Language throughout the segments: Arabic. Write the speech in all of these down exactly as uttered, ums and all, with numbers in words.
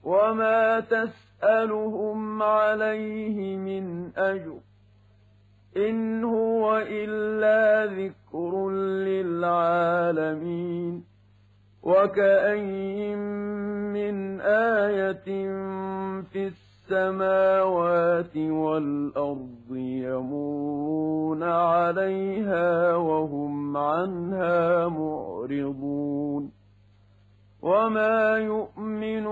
وما تسألهم عليه من أجر إن هو إلا ذكر للعالمين وكأين من آية في السماوات والأرض يمرون عليها وهم عنها معرضون وما يؤمن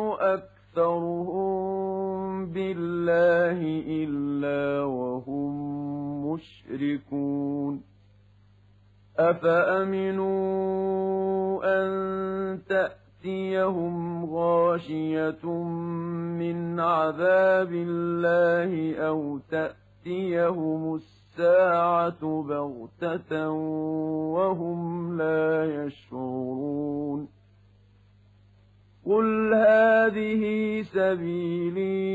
أكثرهم بالله إلا وهم مشركون أفأمنوا أن تأتيهم غاشية من عذاب الله أو تأتيهم الساعة بغتة وهم لا يشعرون قل هذه سبيلي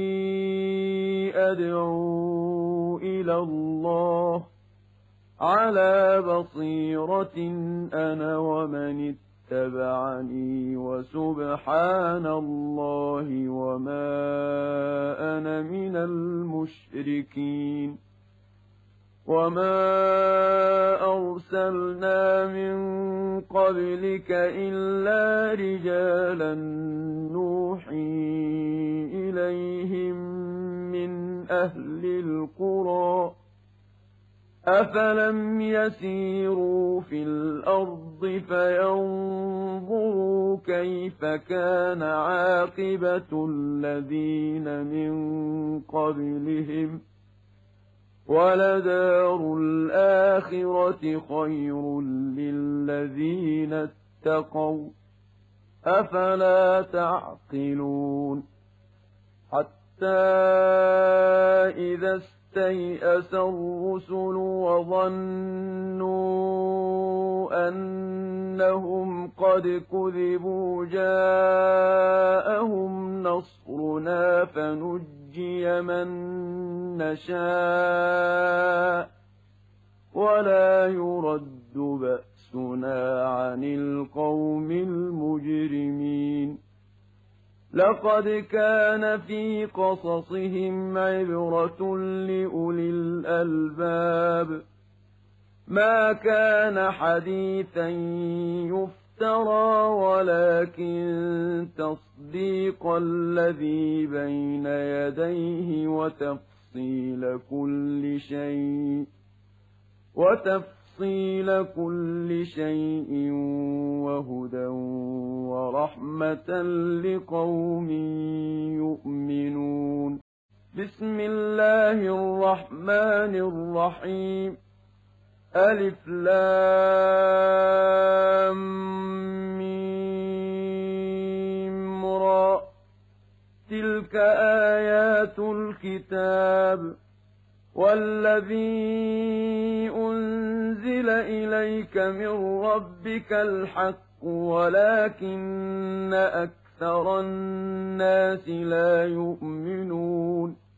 أدعو إلى الله على بصيرة أنا ومن اتبعني وسبحان الله وما أنا من المشركين وما أرسلنا من قبلك إلا رجالا نوحي إليهم من أهل القرى أفلم يسيروا في الأرض فينظروا كيف كان عاقبة الذين من قبلهم ولدار الآخرة خير للذين اتقوا أفلا تعقلون حتى إذا استيأس الرسل وظنوا أنهم قد كذبوا جاءهم نصرنا فنجي من نشاء ولا يرد بأسنا عن القوم المجرمين لقد كان في قصصهم عبرة لأولي الألباب ما كان حديثا يفترى ولكن تصديق الذي بين يديه وتفصيل كل شيء وتفصيل كل شيء وهدى ورحمة لقوم يؤمنون بسم الله الرحمن الرحيم ألف لام ميم را تلك آيات الكتاب والذي أنزل إليك من ربك الحق ولكن أكثر الناس لا يؤمنون